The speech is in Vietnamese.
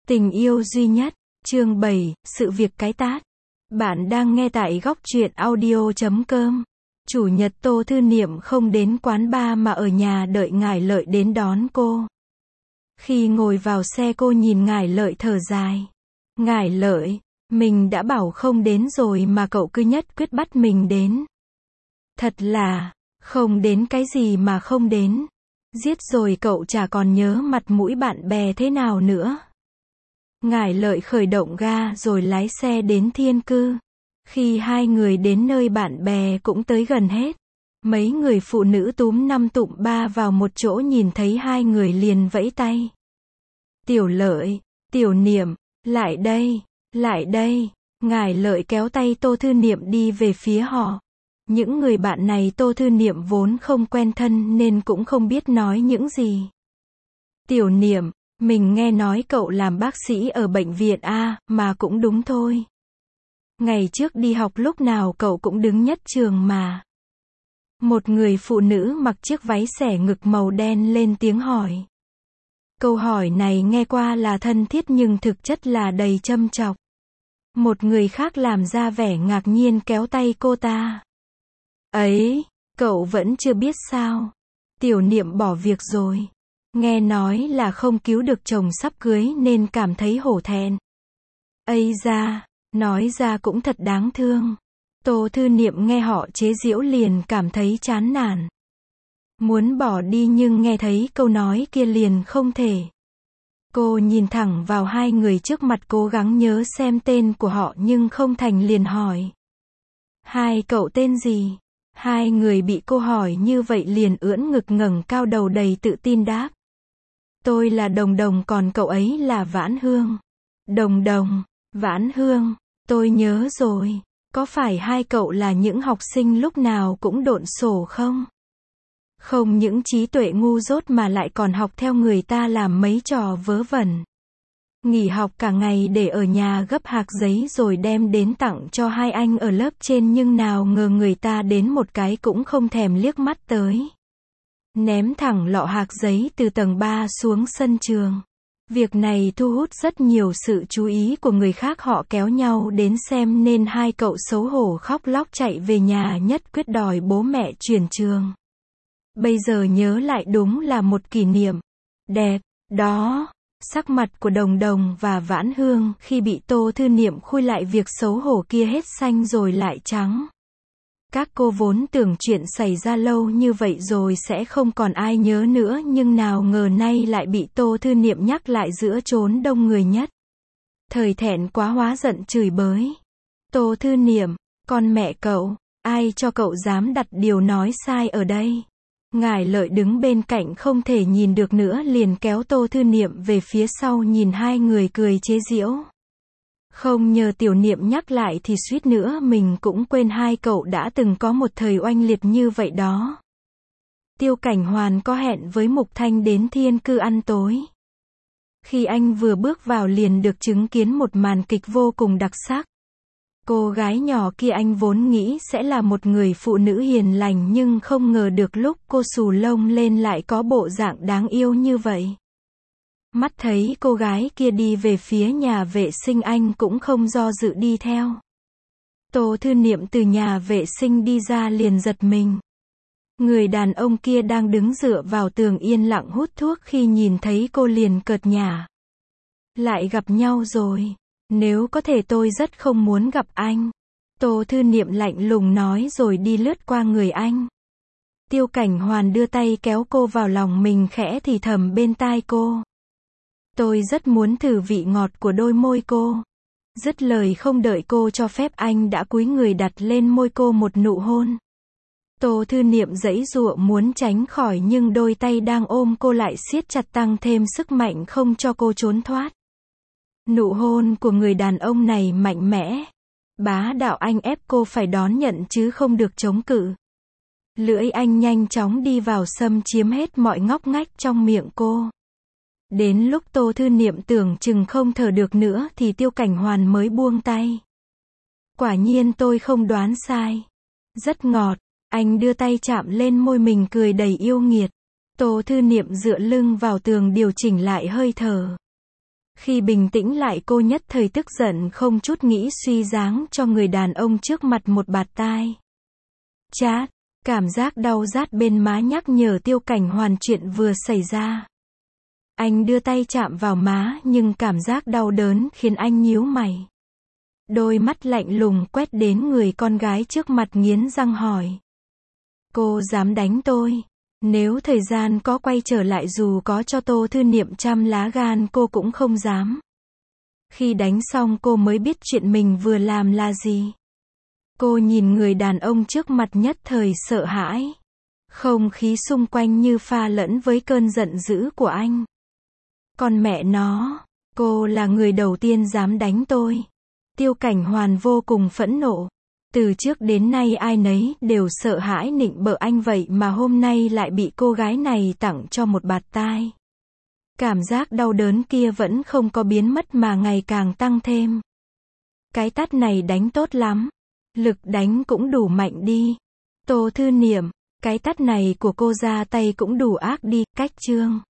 Tình yêu duy nhất, chương 7, sự việc cái tát. Bạn đang nghe tại góc truyện audio.com. Chủ nhật Tô Thư Niệm không đến quán bar mà ở nhà đợi Ngải Lợi đến đón cô. Khi ngồi vào xe cô nhìn Ngải Lợi thở dài. Ngải Lợi, mình đã bảo không đến rồi mà cậu cứ nhất quyết bắt mình đến. Thật là, không đến cái gì mà không đến. Giết rồi cậu chả còn nhớ mặt mũi bạn bè thế nào nữa. Ngải Lợi khởi động ga rồi lái xe đến Thiên Cư. Khi hai người đến nơi bạn bè cũng tới gần hết. Mấy người phụ nữ túm năm tụm ba vào một chỗ nhìn thấy hai người liền vẫy tay. Tiểu Lợi, Tiểu Niệm, lại đây, lại đây. Ngải Lợi kéo tay Tô Thư Niệm đi về phía họ. Những người bạn này Tô Thư Niệm vốn không quen thân nên cũng không biết nói những gì. Tiểu Niệm, mình nghe nói cậu làm bác sĩ ở bệnh viện A, mà cũng đúng thôi. Ngày trước đi học lúc nào cậu cũng đứng nhất trường mà. Một người phụ nữ mặc chiếc váy xẻ ngực màu đen lên tiếng hỏi. Câu hỏi này nghe qua là thân thiết nhưng thực chất là đầy châm chọc. Một người khác làm ra vẻ ngạc nhiên kéo tay cô ta. Ấy, cậu vẫn chưa biết sao? Tiểu Niệm bỏ việc rồi. Nghe nói là không cứu được chồng sắp cưới nên cảm thấy hổ thẹn. Ây da, nói ra cũng thật đáng thương. Tô Thư Niệm nghe họ chế giễu liền cảm thấy chán nản. Muốn bỏ đi nhưng nghe thấy câu nói kia liền không thể. Cô nhìn thẳng vào hai người trước mặt cố gắng nhớ xem tên của họ nhưng không thành liền hỏi. Hai cậu tên gì? Hai người bị cô hỏi như vậy liền ưỡn ngực ngẩng cao đầu đầy tự tin đáp. Tôi là Đồng Đồng còn cậu ấy là Vãn Hương. Đồng Đồng, Vãn Hương, tôi nhớ rồi. Có phải hai cậu là những học sinh lúc nào cũng độn sổ không? Không những trí tuệ ngu dốt mà lại còn học theo người ta làm mấy trò vớ vẩn. Nghỉ học cả ngày để ở nhà gấp hạc giấy rồi đem đến tặng cho hai anh ở lớp trên nhưng nào ngờ người ta đến một cái cũng không thèm liếc mắt tới. Ném thẳng lọ hạc giấy từ tầng 3 xuống sân trường. Việc này thu hút rất nhiều sự chú ý của người khác họ kéo nhau đến xem nên hai cậu xấu hổ khóc lóc chạy về nhà nhất quyết đòi bố mẹ chuyển trường. Bây giờ nhớ lại đúng là một kỷ niệm đẹp, đó. Sắc mặt của Đồng Đồng và Vãn Hương khi bị Tô Thư Niệm khui lại việc xấu hổ kia hết xanh rồi lại trắng. Các cô vốn tưởng chuyện xảy ra lâu như vậy rồi sẽ không còn ai nhớ nữa nhưng nào ngờ nay lại bị Tô Thư Niệm nhắc lại giữa chốn đông người nhất. Thời thẹn quá hóa giận chửi bới. Tô Thư Niệm, con mẹ cậu, ai cho cậu dám đặt điều nói sai ở đây? Ngải Lợi đứng bên cạnh không thể nhìn được nữa liền kéo Tô Thư Niệm về phía sau nhìn hai người cười chế giễu. Không nhờ Tiểu Niệm nhắc lại thì suýt nữa mình cũng quên hai cậu đã từng có một thời oanh liệt như vậy đó. Tiêu Cảnh Hoàn có hẹn với Mục Thanh đến Thiên Cư ăn tối. Khi anh vừa bước vào liền được chứng kiến một màn kịch vô cùng đặc sắc. Cô gái nhỏ kia anh vốn nghĩ sẽ là một người phụ nữ hiền lành nhưng không ngờ được lúc cô xù lông lên lại có bộ dạng đáng yêu như vậy. Mắt thấy cô gái kia đi về phía nhà vệ sinh anh cũng không do dự đi theo. Tô Thư Niệm từ nhà vệ sinh đi ra liền giật mình. Người đàn ông kia đang đứng dựa vào tường yên lặng hút thuốc khi nhìn thấy cô liền cợt nhả. Lại gặp nhau rồi. Nếu có thể tôi rất không muốn gặp anh. Tô Thư Niệm lạnh lùng nói rồi đi lướt qua người anh. Tiêu Cảnh Hoàn đưa tay kéo cô vào lòng mình khẽ thì thầm bên tai cô. Tôi rất muốn thử vị ngọt của đôi môi cô. Dứt lời không đợi cô cho phép anh đã cúi người đặt lên môi cô một nụ hôn. Tô Thư Niệm giãy giụa muốn tránh khỏi nhưng đôi tay đang ôm cô lại siết chặt tăng thêm sức mạnh không cho cô trốn thoát. Nụ hôn của người đàn ông này mạnh mẽ. Bá đạo anh ép cô phải đón nhận chứ không được chống cự. Lưỡi anh nhanh chóng đi vào xâm chiếm hết mọi ngóc ngách trong miệng cô. Đến lúc Tô Thư Niệm tưởng chừng không thở được nữa thì Tiêu Cảnh Hoàn mới buông tay. Quả nhiên tôi không đoán sai. Rất ngọt, anh đưa tay chạm lên môi mình cười đầy yêu nghiệt. Tô Thư Niệm dựa lưng vào tường điều chỉnh lại hơi thở. Khi bình tĩnh lại cô nhất thời tức giận không chút nghĩ suy giáng cho người đàn ông trước mặt một bạt tai. Chát, cảm giác đau rát bên má nhắc nhở Tiêu Cảnh Hoàn chuyện vừa xảy ra. Anh đưa tay chạm vào má nhưng cảm giác đau đớn khiến anh nhíu mày. Đôi mắt lạnh lùng quét đến người con gái trước mặt nghiến răng hỏi. Cô dám đánh tôi? Nếu thời gian có quay trở lại dù có cho Tô Thư Niệm trăm lá gan cô cũng không dám. Khi đánh xong cô mới biết chuyện mình vừa làm là gì. Cô nhìn người đàn ông trước mặt nhất thời sợ hãi. Không khí xung quanh như pha lẫn với cơn giận dữ của anh. Còn mẹ nó, cô là người đầu tiên dám đánh tôi. Tiêu Cảnh Hoàn vô cùng phẫn nộ. Từ trước đến nay ai nấy đều sợ hãi nịnh bợ anh vậy mà hôm nay lại bị cô gái này tặng cho một bạt tai. Cảm giác đau đớn kia vẫn không có biến mất mà ngày càng tăng thêm. Cái tát này đánh tốt lắm. Lực đánh cũng đủ mạnh đi. Tô Thư Niệm, cái tát này của cô ra tay cũng đủ ác đi, cách chương.